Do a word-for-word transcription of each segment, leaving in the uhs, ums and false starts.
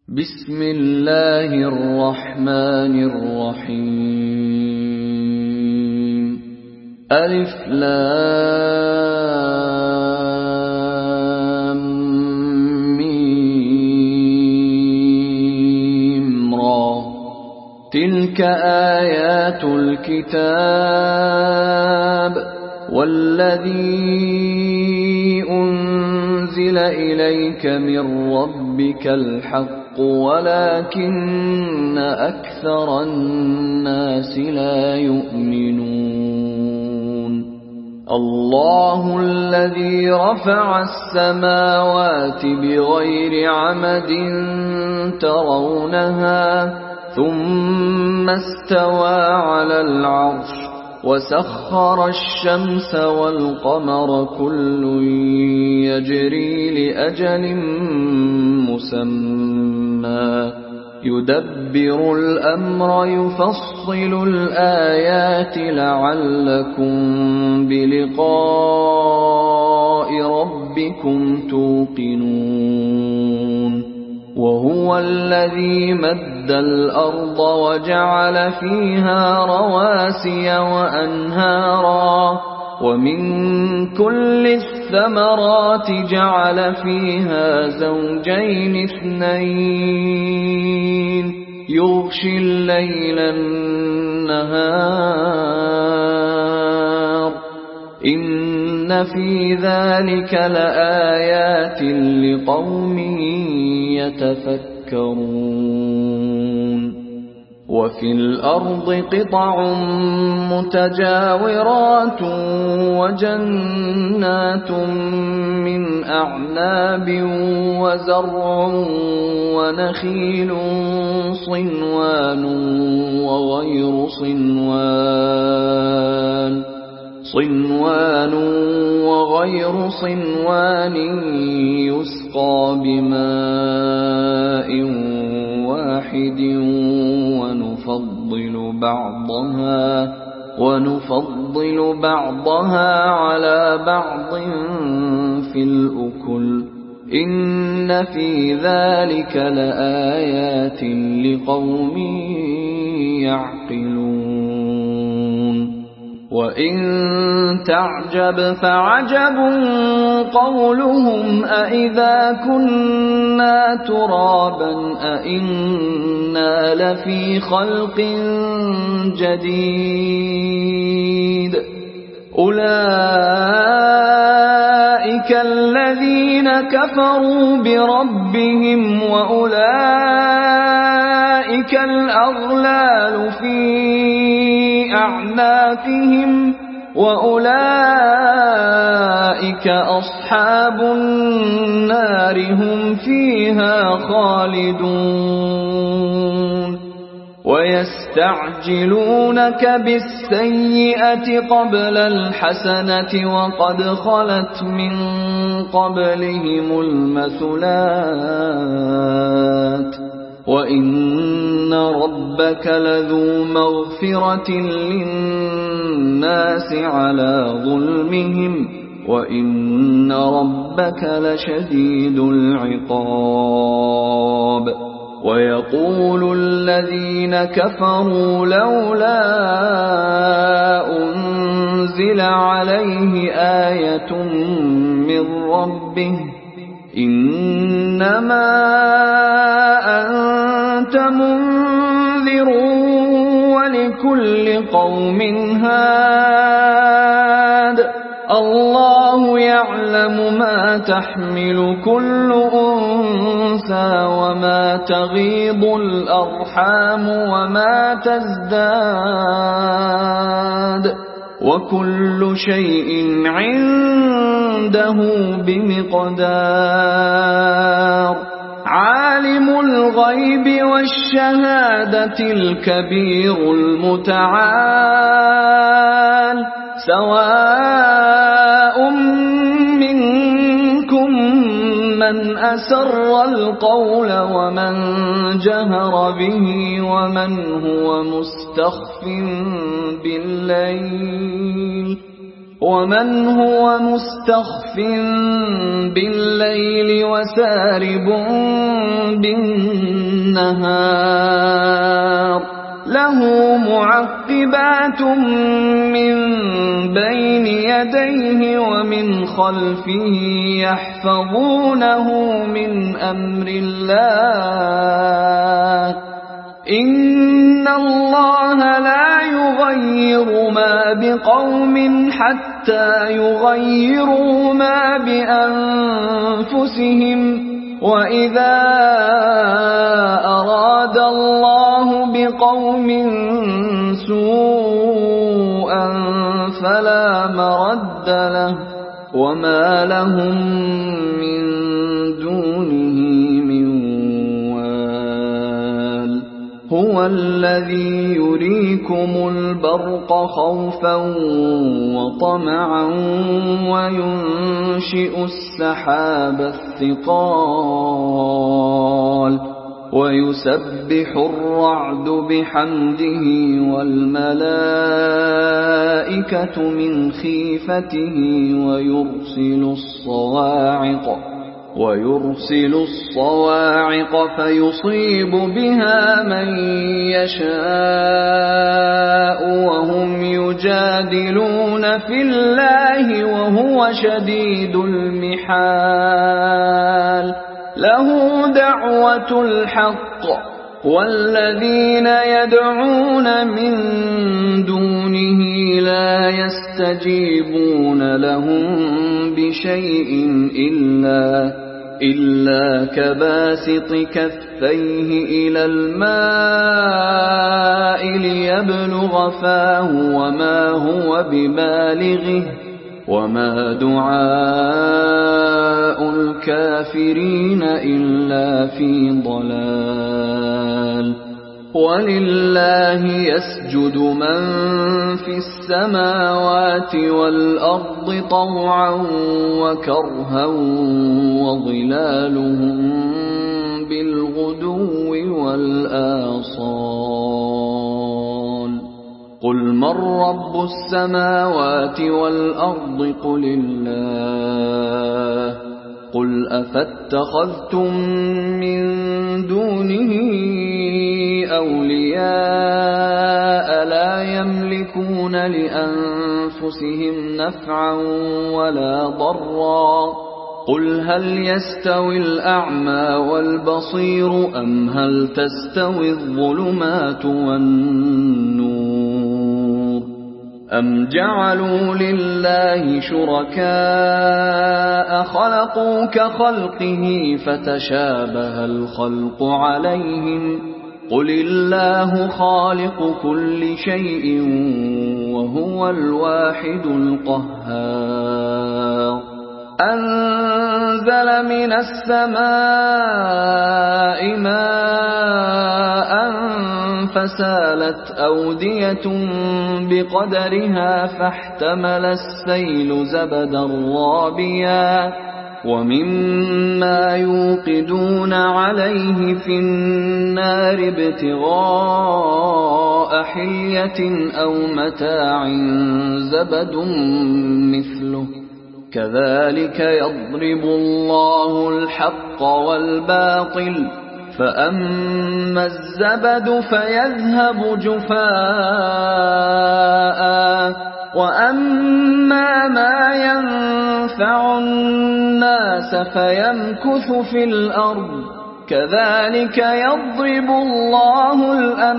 بسم الله الرحمن الرحيم ألف لام ميم را تلك آيات الكتاب والذي أنزل إليك من ربك الحق ولكن أكثر الناس لا يؤمنون الله الذي رفع السماوات بغير عمد ترونها ثم استوى على العرش وسخر الشمس والقمر كل يجري لأجل مسمى يدبر الأمر يفصل الآيات لعلكم بلقاء ربكم توقنون وهو الذي مد الأرض وجعل فيها رواسي وأنهارا ومن كل الثمرات جعل فيها زوجين اثنين يغشي الليل النهار إن في ذلك لآيات لقوم يتفكرون وفي الأرض قطع متجاورات وجنات من أعناب وزرع ونخيل صنوان وغير صنوان صنوان وغير صنوان يسقى بماء واحد ونفضل بعضها ونفضل بعضها على بعض في الأكل إن في ذلك لآيات لقوم يعقلون وإن تعجب فعجب قولهم أإذا كنا ترابا أإنا لفي خلق جديد أولئك الذين كفروا بربهم وأولئك الأغلال في أعناقهم وأولئك أصحاب النار هم فيها خالدون ويستعجلونك بالسيئة قبل الحسنة وقد خلت من قبلهم المثلات وإن ربك لذو مغفرة للناس على ظلمهم وإن ربك لشديد العقاب ويقول الذين كفروا لولا أنزل عليه آية من ربه إنما أنت منذر ولكل قوم هاد الله يعلم ما تحمل كل أنثى وما تغيض الأرحام وما تزداد وكل شيء عنده بمقدار عالم الغيب والشهادة الكبير المتعال سواء منكم من أسر القول ومن جهر به ومن هو مستخف بالليل ومن هو مستخف بالليل وسارب بالنهار له معقبات من بين يديه ومن خلفه يحفظونه من أمر الله إن الله لا يغير ما بقوم حتى يغيروا ما بأنفسهم وإذا أراد الله بقوم سوءا فلا مرد له وما لهم من دونه من وال هو الذي يريكم البرق خوفا وطمعا وينشئ السحاب الثقال ويسبح الرعد بحمده والملائكة من خيفته ويرسل الصواعق ويرسل الصواعق فيصيب بها من يشاء وهم يجادلون في الله وهو شديد المحال له دعوة الحق والذين يدعون من دونه لا يستجيبون لهم بشيء إلا, إلا كباسط كفيه إلى الماء ليبلغ فاه وما هو ببالغه وما دعاء الكافرين إلا في ضلال ولله يسجد من في السماوات والأرض طوعا وكرها وظلالهم بالغدو والآصال قل من رب السماوات والأرض قل الله قل أفاتخذتم من دونه أولياء لا يملكون لأنفسهم نفعا ولا ضرا قل هل يستوي الأعمى والبصير أم هل تستوي الظلمات والنور أم جعلوا لله شركاء خلقوا كخلقه فتشابه الخلق عليهم قل الله خالق كل شيء وهو الواحد القهار أنزل من السماء ماء فسالت أودية بقدرها فاحتمل السيل زبدا رابيا ومما يوقدون عليه في النار ابتغاء حلية أو متاع زبد مثله كذلك يضرب الله الحق والباطل فأما الزبد فيذهب جفاء وأما ما ينفع الناس فيمكث في الأرض كذلك يضرب الله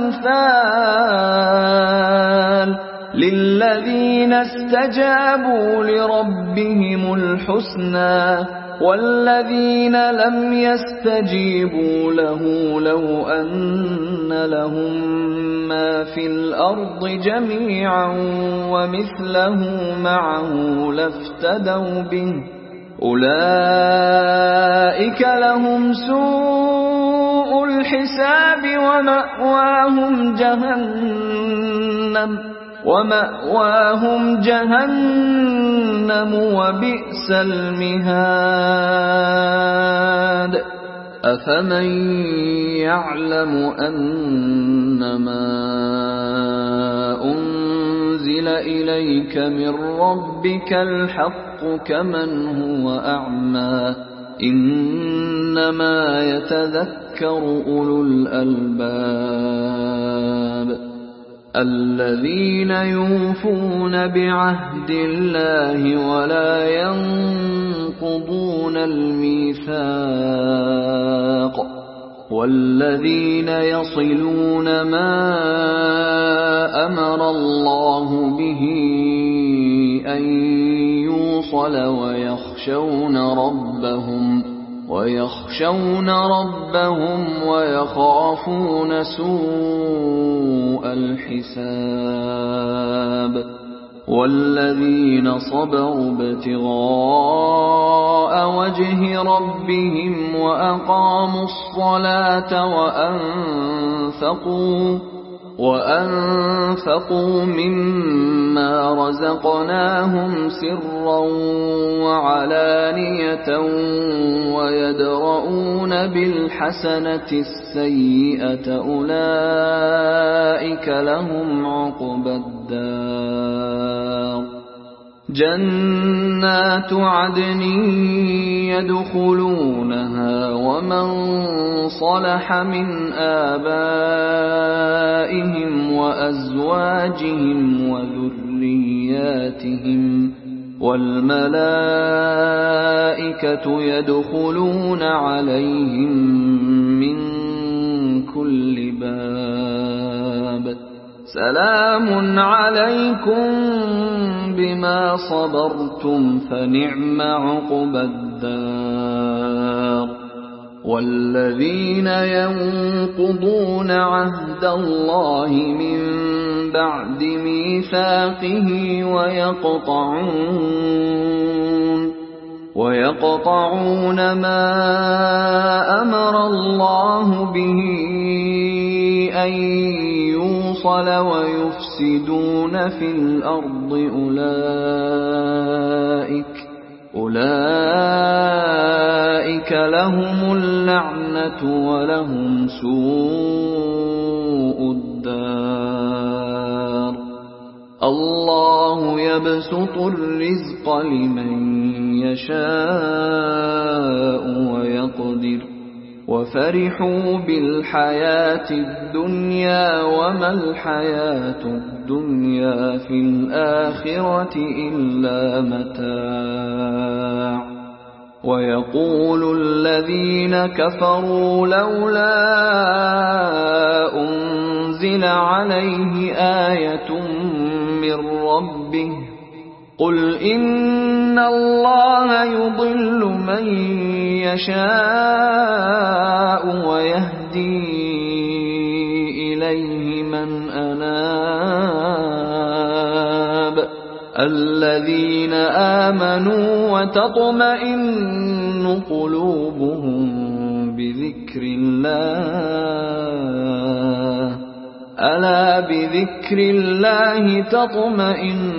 الأمثال للذين استجابوا لربهم الحسنى والذين لم يستجيبوا له لو أن لهم ما في الأرض جميعا ومثله معه لافتدوا به أولئك لهم سوء الحساب ومأواهم جهنم ومأواهم جهنم وبئس المهاد أفمن يعلم أنما أنزل أنزل إليك من ربك الحق كمن هو أعمى إنما يتذكر أولو الألباب الذين يوفون بعهد الله ولا ينقضون الميثاق والذين يصلون ما أمر الله به أن يوصل ويخشون ربهم ويخشون ربهم ويخافون سوء الحساب والذين صبروا ابتغاء وجه ربهم وأقاموا الصلاة وأنفقوا وأنفقوا مما رزقناهم سرا وعلانية ويدرؤون بالحسنة السيئة أولئك لهم عقبى الدار جنات عدن يدخلونها ومن صلح من آبائهم وأزواجهم وذرياتهم والملائكة يدخلون عليهم من كل باب سلام عليكم بما صبرتم فنعم عقبى الدار والذين ينقضون عهد الله من بعد ميثاقه ويقطعون ويقطعون ما أمر الله به أن يوصل ويفسدون في الأرض أولئك أولئك لهم اللعنة ولهم سوء الدار الله يبسط الرزق لمن يشاء ويقدر وفرحوا بالحياة الدنيا وما الحياة الدنيا في الآخرة إلا متاع ويقول الذين كفروا لولا أنزل عليه آية من ربه قل إن الله يضل من يشاء ويهدي إليه من أناب الذين آمنوا وتطمئن قلوبهم بذكر الله ألا بذكر الله تطمئن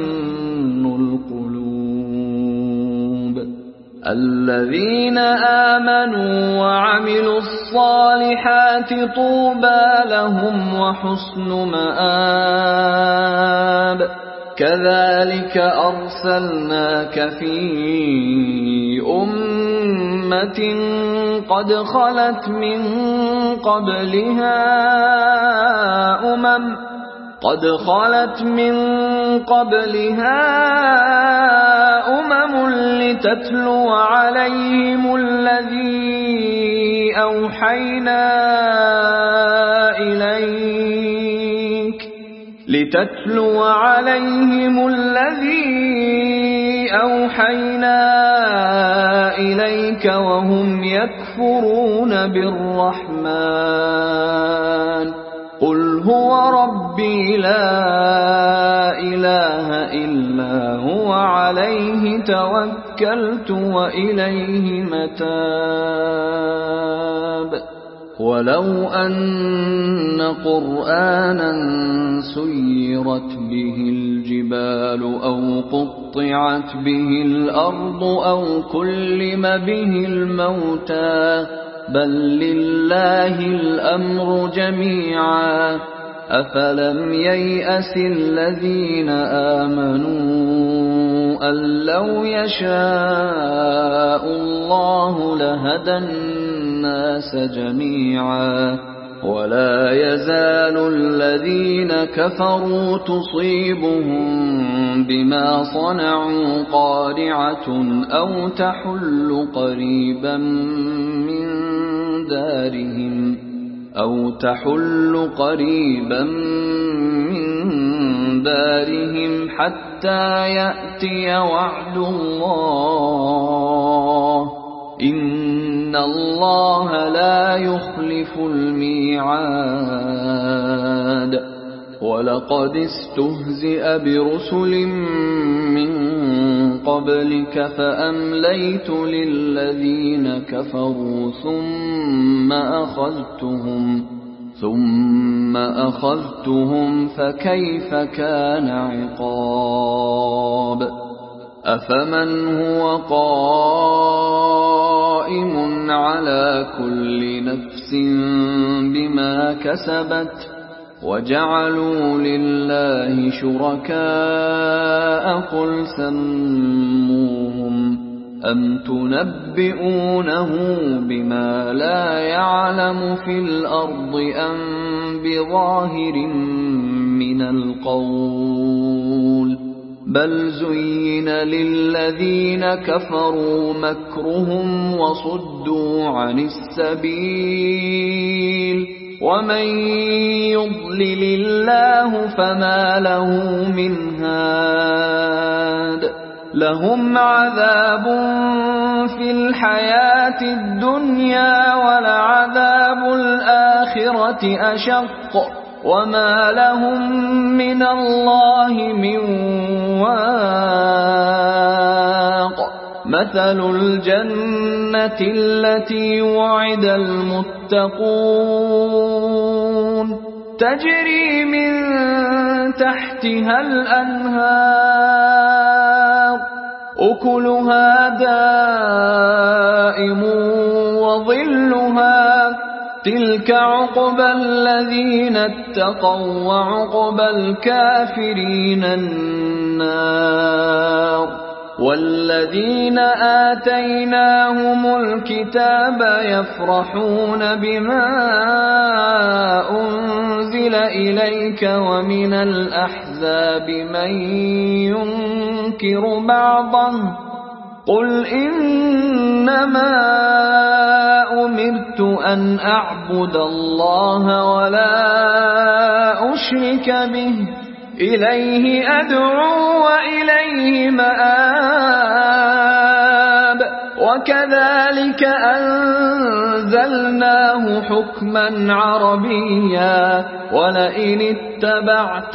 القلوب الذين آمنوا وعملوا الصالحات طوبى لهم وحسن مآب كذلك أرسلناك في أمة قد خلت من قبلها أمم قد خلت من قبلها أمم لتتلو عليهم الذي أوحينا إليك لتتلو عليهم الذي أوحينا إليك وهم يكفرون بالرحمن قل هو ربي لا إله إلا هو عليه توكلت وإليه متاب ولو أن قرآنا سيرت به الجبال أو قطعت به الأرض أو كلم به الموتى بل لله الأمر جميعا أفلم ييأس الذين آمنوا أن لو يشاء الله لهدى الناس جميعا ولا يزال الذين كفروا تصيبهم بما صنعوا قارعة أو تحل قريبا من دارهم أو تحل قريبا من دارهم حتى يأتي وعد الله إن الله لا يخلف الميعاد ولقد استهزئ برسل من قبلك فأمليت للذين كفروا ثم أخذتهم ثم أخذتهم فكيف كان عقاب أفمن هو قائم على كل نفس بما كسبت وجعلوا لله شركاء قل سموهم أم تنبئونه بما لا يعلم في الأرض أم بظاهر من القول بل زين للذين كفروا مكرهم وصدوا عن السبيل ومن يضلل الله فما له من هاد لهم عذاب في الحياة الدنيا ولعذاب الآخرة أشق وما لهم من الله من واق مثل الجنة التي وعد المتقون تجري من تحتها الأنهار أكلها دائم وظلها تلك عقبى الذين اتقوا وعقبى الكافرين النار والذين آتيناهم الكتاب يفرحون بما أنزل إليك ومن الأحزاب من ينكر بعضه قل إنما أمرت أن أعبد الله ولا أشرك به إليه أدعو وإليه مآب وكذلك أنزلناه حكما عربيا ولئن اتبعت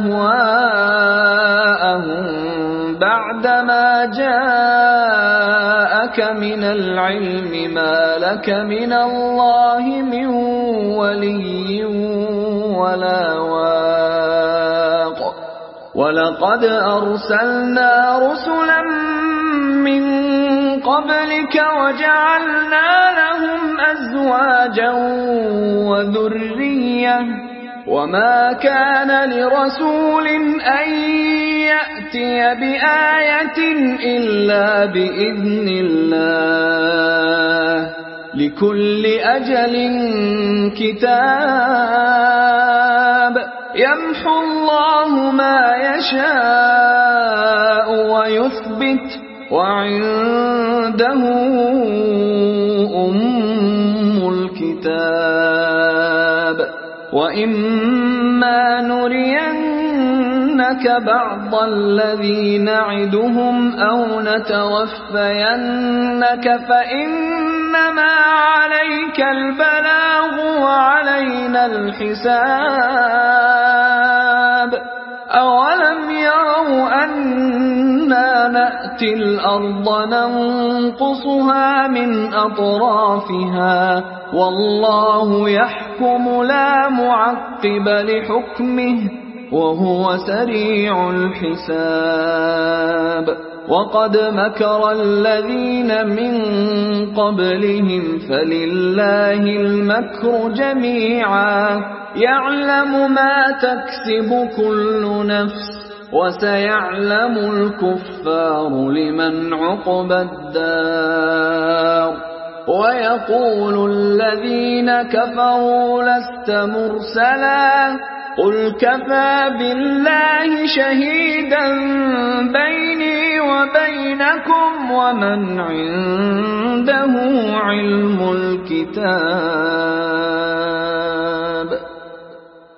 أهواءهم بعدما جاءك من العلم ما لك من الله من ولي ولا واق ولقد أرسلنا رسلا من قبلك وجعلنا لهم أزواجا وذرية وما كان لرسول أن يأتي بآية إلا بإذن الله لكل أجل كتاب يمحو الله ما يشاء ويثبت وعنده أم الكتاب وإما نرينك بعض الذي نعدهم أو نتوفينك فإنما عليك البلاغ وعلينا الحساب أولم يروا أنا نأتي الأرض ننقصها من أطرافها والله يحكم لا معقب لحكمه وهو سريع الحساب وقد مكر الذين من قبلهم فلله المكر جميعا يعلم ما تكسب كل نفس وسيعلم الكفار لمن عقبى الدار ويقول الذين كفروا لست مرسلا قل كفى بالله شهيدا بيني وبينكم ومن عنده علم الكتاب